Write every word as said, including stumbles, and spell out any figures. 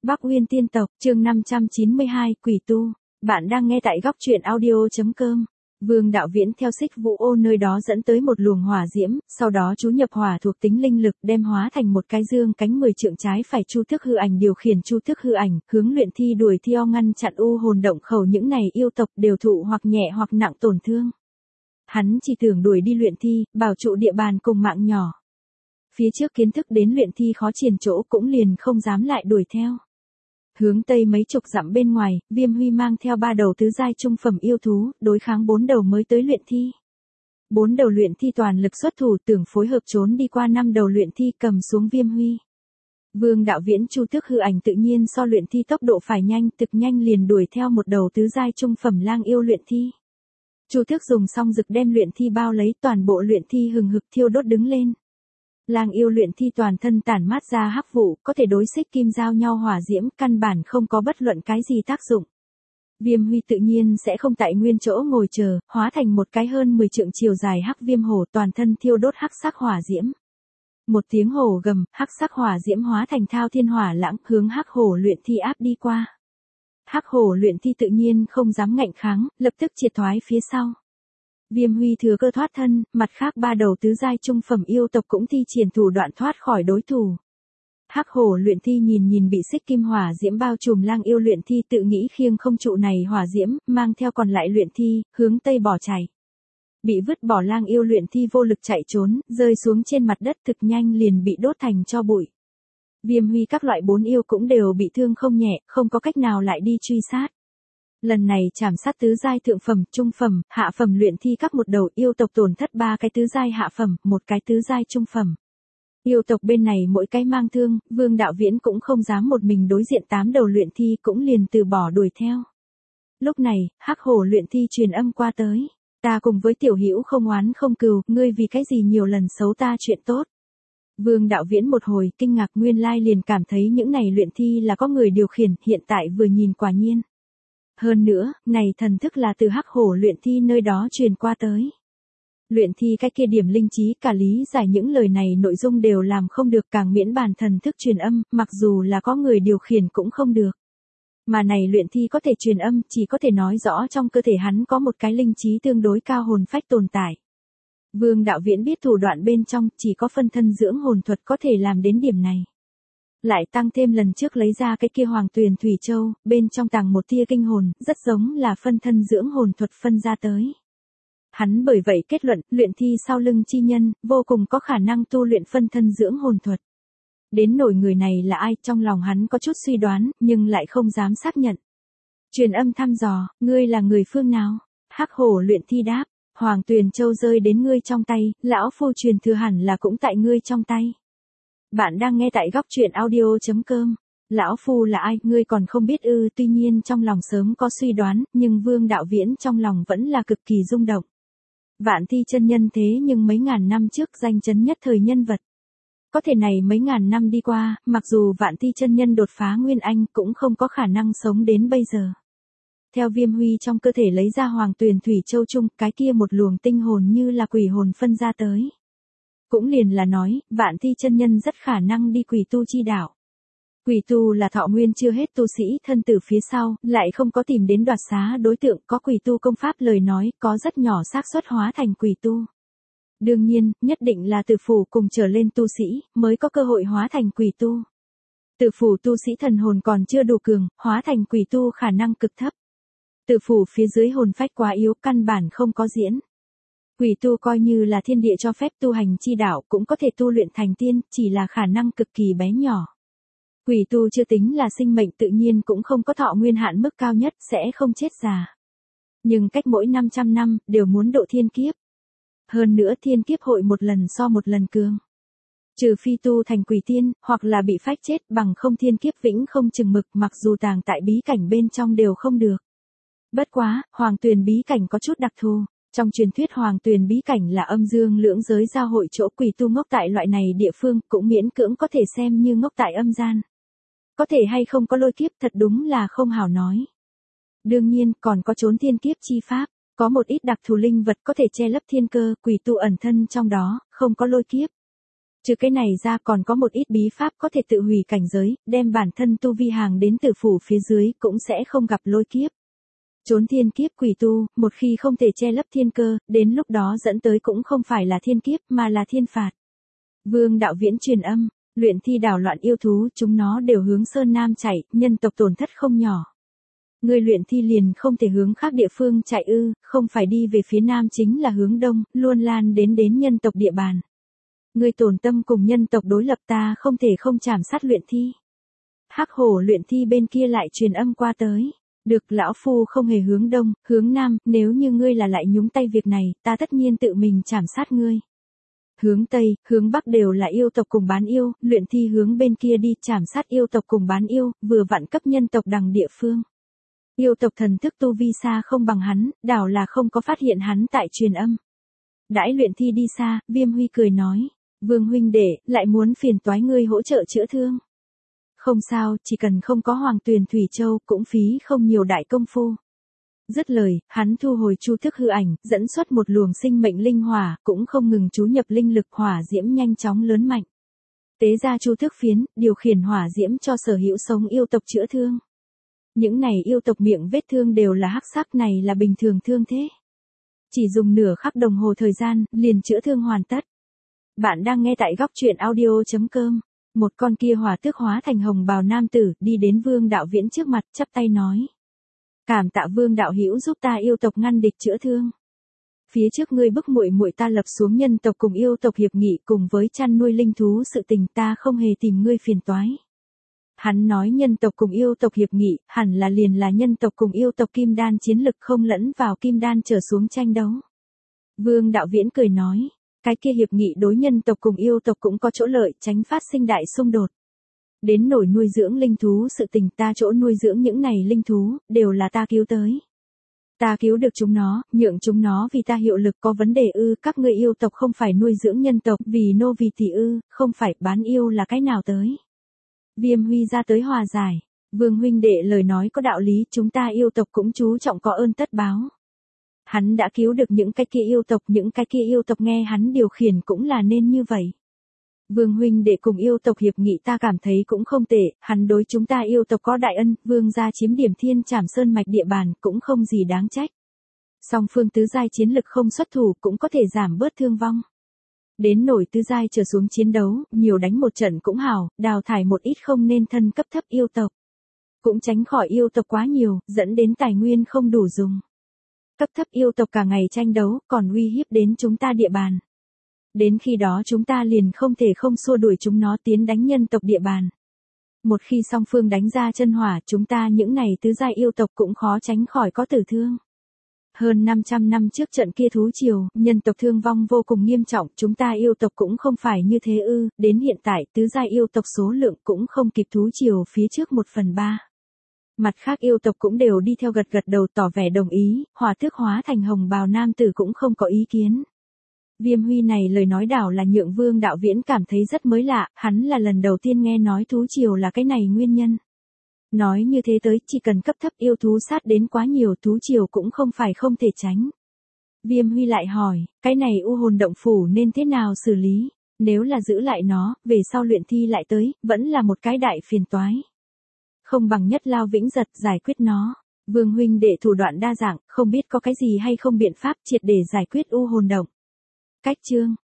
Bắc Uyên tiên tộc, chương năm trăm chín mươi hai, quỷ tu. Bạn đang nghe tại góc truyện audio.com. Vương Đạo Viễn theo Xích Vũ Ô nơi đó dẫn tới một luồng hỏa diễm, sau đó chú nhập hỏa thuộc tính linh lực đem hóa thành một cái dương cánh mười trượng trái phải chu thức hư ảnh điều khiển chu thức hư ảnh, hướng luyện thi đuổi theo ngăn chặn u hồn động khẩu những này yêu tộc đều thụ hoặc nhẹ hoặc nặng tổn thương. Hắn chỉ tưởng đuổi đi luyện thi, bảo trụ địa bàn cùng mạng nhỏ. Phía trước kiến thức đến luyện thi khó triển chỗ cũng liền không dám lại đuổi theo. Hướng tây mấy chục dặm bên ngoài, Viêm Huy mang theo ba đầu tứ giai trung phẩm yêu thú, đối kháng bốn đầu mới tới luyện thi. Bốn đầu luyện thi toàn lực xuất thủ tưởng phối hợp trốn đi qua năm đầu luyện thi cầm xuống Viêm Huy. Vương Đạo Viễn chu thức hư ảnh tự nhiên so luyện thi tốc độ phải nhanh, thực nhanh liền đuổi theo một đầu tứ giai trung phẩm lang yêu luyện thi. Chu thức dùng xong rực đem luyện thi bao lấy, toàn bộ luyện thi hừng hực thiêu đốt đứng lên. Lang yêu luyện thi toàn thân tản mát ra hắc vụ, có thể đối xích kim giao nhau hỏa diễm, căn bản không có bất luận cái gì tác dụng. Viêm Huy tự nhiên sẽ không tại nguyên chỗ ngồi chờ, hóa thành một cái hơn mười trượng chiều dài hắc viêm hổ toàn thân thiêu đốt hắc sắc hỏa diễm. Một tiếng hổ gầm, hắc sắc hỏa diễm hóa thành thao thiên hỏa lãng, hướng hắc hổ luyện thi áp đi qua. Hắc hổ luyện thi tự nhiên không dám ngạnh kháng, lập tức triệt thoái phía sau. Viêm Huy thừa cơ thoát thân, mặt khác ba đầu tứ giai trung phẩm yêu tộc cũng thi triển thủ đoạn thoát khỏi đối thủ. Hắc hổ luyện thi nhìn nhìn bị xích kim hỏa diễm bao trùm lang yêu luyện thi tự nghĩ khiêng không trụ này hỏa diễm, mang theo còn lại luyện thi, hướng tây bỏ chạy. Bị vứt bỏ lang yêu luyện thi vô lực chạy trốn, rơi xuống trên mặt đất thực nhanh liền bị đốt thành tro bụi. Viêm Huy các loại bốn yêu cũng đều bị thương không nhẹ, không có cách nào lại đi truy sát. Lần này chảm sát tứ giai thượng phẩm, trung phẩm, hạ phẩm luyện thi các một đầu yêu tộc tổn thất ba cái tứ giai hạ phẩm, một cái tứ giai trung phẩm. Yêu tộc bên này mỗi cái mang thương, Vương Đạo Viễn cũng không dám một mình đối diện tám đầu luyện thi cũng liền từ bỏ đuổi theo. Lúc này, hắc hổ luyện thi truyền âm qua tới. Ta cùng với tiểu hữu không oán không cừu, ngươi vì cái gì nhiều lần xấu ta chuyện tốt. Vương Đạo Viễn một hồi kinh ngạc nguyên lai liền cảm thấy những này luyện thi là có người điều khiển, hiện tại vừa nhìn quả nhiên. Hơn nữa, này thần thức là từ hắc hổ luyện thi nơi đó truyền qua tới. Luyện thi cái kia điểm linh trí cả lý giải những lời này nội dung đều làm không được, càng miễn bàn thần thức truyền âm, mặc dù là có người điều khiển cũng không được. Mà này luyện thi có thể truyền âm, chỉ có thể nói rõ trong cơ thể hắn có một cái linh trí tương đối cao hồn phách tồn tại. Vương Đạo Viễn biết thủ đoạn bên trong, chỉ có phân thân dưỡng hồn thuật có thể làm đến điểm này. Lại tăng thêm lần trước lấy ra cái kia Hoàng Tuyền Thủy Châu, bên trong tàng một tia kinh hồn, rất giống là phân thân dưỡng hồn thuật phân ra tới. Hắn bởi vậy kết luận, luyện thi sau lưng chi nhân, vô cùng có khả năng tu luyện phân thân dưỡng hồn thuật. Đến nổi người này là ai, trong lòng hắn có chút suy đoán, nhưng lại không dám xác nhận. Truyền âm thăm dò, ngươi là người phương nào? Hắc hổ luyện thi đáp, Hoàng Tuyền Châu rơi đến ngươi trong tay, lão phu truyền thừa hẳn là cũng tại ngươi trong tay. Bạn đang nghe tại góc truyện audio.com. Lão phu là ai, ngươi còn không biết ư? Tuy nhiên trong lòng sớm có suy đoán, nhưng Vương Đạo Viễn trong lòng vẫn là cực kỳ rung động. Vạn Thi chân nhân thế nhưng mấy ngàn năm trước danh chấn nhất thời nhân vật. Có thể này mấy ngàn năm đi qua, mặc dù Vạn Thi chân nhân đột phá Nguyên Anh cũng không có khả năng sống đến bây giờ. Theo Viêm Huy trong cơ thể lấy ra Hoàng Tuyền Thủy Châu chung, cái kia một luồng tinh hồn như là quỷ hồn phân ra tới. Cũng liền là nói, Vạn Thi chân nhân rất khả năng đi quỷ tu chi đạo. Quỷ tu là thọ nguyên chưa hết tu sĩ thân tử phía sau, lại không có tìm đến đoạt xá đối tượng, có quỷ tu công pháp lời nói, có rất nhỏ xác suất hóa thành quỷ tu. Đương nhiên, nhất định là tử phủ cùng trở lên tu sĩ, mới có cơ hội hóa thành quỷ tu. Tử phủ tu sĩ thần hồn còn chưa đủ cường, hóa thành quỷ tu khả năng cực thấp. Tử phủ phía dưới hồn phách quá yếu, căn bản không có diễn. Quỷ tu coi như là thiên địa cho phép tu hành chi đạo cũng có thể tu luyện thành tiên, chỉ là khả năng cực kỳ bé nhỏ. Quỷ tu chưa tính là sinh mệnh tự nhiên cũng không có thọ nguyên hạn mức cao nhất, sẽ không chết già. Nhưng cách mỗi năm trăm năm, đều muốn độ thiên kiếp. Hơn nữa thiên kiếp hội một lần so một lần cường. Trừ phi tu thành quỷ tiên, hoặc là bị phách chết bằng không thiên kiếp vĩnh không chừng mực, mặc dù tàng tại bí cảnh bên trong đều không được. Bất quá, Hoàng Tuyền bí cảnh có chút đặc thù. Trong truyền thuyết Hoàng Tuyền bí cảnh là âm dương lưỡng giới giao hội chỗ quỷ tu ngốc tại loại này địa phương, cũng miễn cưỡng có thể xem như ngốc tại âm gian. Có thể hay không có lôi kiếp thật đúng là không hảo nói. Đương nhiên, còn có trốn thiên kiếp chi pháp, có một ít đặc thù linh vật có thể che lấp thiên cơ, quỷ tu ẩn thân trong đó, không có lôi kiếp. Trừ cái này ra còn có một ít bí pháp có thể tự hủy cảnh giới, đem bản thân tu vi hàng đến tử phủ phía dưới cũng sẽ không gặp lôi kiếp. Trốn thiên kiếp quỷ tu, một khi không thể che lấp thiên cơ, đến lúc đó dẫn tới cũng không phải là thiên kiếp mà là thiên phạt. Vương Đạo Viễn truyền âm, luyện thi đảo loạn yêu thú, chúng nó đều hướng Sơn Nam chạy, nhân tộc tổn thất không nhỏ. Người luyện thi liền không thể hướng khác địa phương chạy ư, không phải đi về phía Nam chính là hướng Đông, luôn lan đến đến nhân tộc địa bàn. Người tổn tâm cùng nhân tộc đối lập ta không thể không chảm sát luyện thi. Hắc hổ luyện thi bên kia lại truyền âm qua tới. Được, lão phu không hề hướng Đông, hướng Nam, nếu như ngươi là lại nhúng tay việc này, ta tất nhiên tự mình chảm sát ngươi. Hướng Tây, hướng Bắc đều là yêu tộc cùng bán yêu, luyện thi hướng bên kia đi chảm sát yêu tộc cùng bán yêu, vừa vặn cấp nhân tộc đằng địa phương. Yêu tộc thần thức tu vi xa không bằng hắn, đảo là không có phát hiện hắn tại truyền âm. Đãi luyện thi đi xa, Viêm Huy cười nói, Vương huynh đệ, lại muốn phiền toái ngươi hỗ trợ chữa thương. Không sao, chỉ cần không có Hoàng Tuyền Thủy Châu cũng phí không nhiều đại công phu. Dứt lời, hắn thu hồi chu thức hư ảnh, dẫn xuất một luồng sinh mệnh linh hỏa, cũng không ngừng chú nhập linh lực hỏa diễm nhanh chóng lớn mạnh. Tế ra chu thức phiến, điều khiển hỏa diễm cho sở hữu sống yêu tộc chữa thương. Những này yêu tộc miệng vết thương đều là hắc sắc, này là bình thường thương thế. Chỉ dùng nửa khắc đồng hồ thời gian, liền chữa thương hoàn tất. Bạn đang nghe tại góc truyện audio chấm com. Một con kia hỏa tước hóa thành hồng bào nam tử, đi đến Vương Đạo Viễn trước mặt, chắp tay nói. Cảm tạ Vương đạo hữu giúp ta yêu tộc ngăn địch chữa thương. Phía trước ngươi bức muội muội ta lập xuống nhân tộc cùng yêu tộc hiệp nghị cùng với chăn nuôi linh thú sự tình, ta không hề tìm ngươi phiền toái. Hắn nói nhân tộc cùng yêu tộc hiệp nghị, hẳn là liền là nhân tộc cùng yêu tộc kim đan chiến lực không lẫn vào kim đan trở xuống tranh đấu. Vương Đạo Viễn cười nói. Cái kia hiệp nghị đối nhân tộc cùng yêu tộc cũng có chỗ lợi, tránh phát sinh đại xung đột. Đến nổi nuôi dưỡng linh thú sự tình, ta chỗ nuôi dưỡng những này linh thú, đều là ta cứu tới. Ta cứu được chúng nó, nhượng chúng nó vì ta hiệu lực, có vấn đề ư, các ngươi yêu tộc không phải nuôi dưỡng nhân tộc vì nô vì tỷ ư, không phải bán yêu là cái nào tới. Viêm Huy ra tới hòa giải, Vương huynh đệ lời nói có đạo lý, chúng ta yêu tộc cũng chú trọng có ơn tất báo. Hắn đã cứu được những cái kia yêu tộc, những cái kia yêu tộc nghe hắn điều khiển cũng là nên như vậy. Vương huynh đệ cùng yêu tộc hiệp nghị ta cảm thấy cũng không tệ, hắn đối chúng ta yêu tộc có đại ân, vương gia chiếm điểm thiên trảm sơn mạch địa bàn cũng không gì đáng trách. Song phương tứ giai chiến lực không xuất thủ cũng có thể giảm bớt thương vong. Đến nổi tứ giai trở xuống chiến đấu, nhiều đánh một trận cũng hảo, đào thải một ít không nên thân cấp thấp yêu tộc. Cũng tránh khỏi yêu tộc quá nhiều, dẫn đến tài nguyên không đủ dùng. Cấp thấp yêu tộc cả ngày tranh đấu, còn uy hiếp đến chúng ta địa bàn. Đến khi đó chúng ta liền không thể không xua đuổi chúng nó tiến đánh nhân tộc địa bàn. Một khi song phương đánh ra chân hỏa, chúng ta những này tứ giai yêu tộc cũng khó tránh khỏi có tử thương. Hơn năm trăm năm trước trận kia thú triều, nhân tộc thương vong vô cùng nghiêm trọng, chúng ta yêu tộc cũng không phải như thế ư, đến hiện tại tứ giai yêu tộc số lượng cũng không kịp thú triều phía trước một phần ba. Mặt khác yêu tộc cũng đều đi theo gật gật đầu tỏ vẻ đồng ý, hỏa tước hóa thành hồng bào nam tử cũng không có ý kiến. Viêm Huy này lời nói đảo là nhượng Vương Đạo Viễn cảm thấy rất mới lạ, hắn là lần đầu tiên nghe nói thú triều là cái này nguyên nhân. Nói như thế tới, chỉ cần cấp thấp yêu thú sát đến quá nhiều, thú triều cũng không phải không thể tránh. Viêm Huy lại hỏi, cái này u hồn động phủ nên thế nào xử lý, nếu là giữ lại nó, về sau luyện thi lại tới, vẫn là một cái đại phiền toái. Không bằng nhất lao vĩnh giật giải quyết nó. Vương huynh đệ thủ đoạn đa dạng, không biết có cái gì hay không biện pháp triệt để giải quyết u hồn động. Cách chương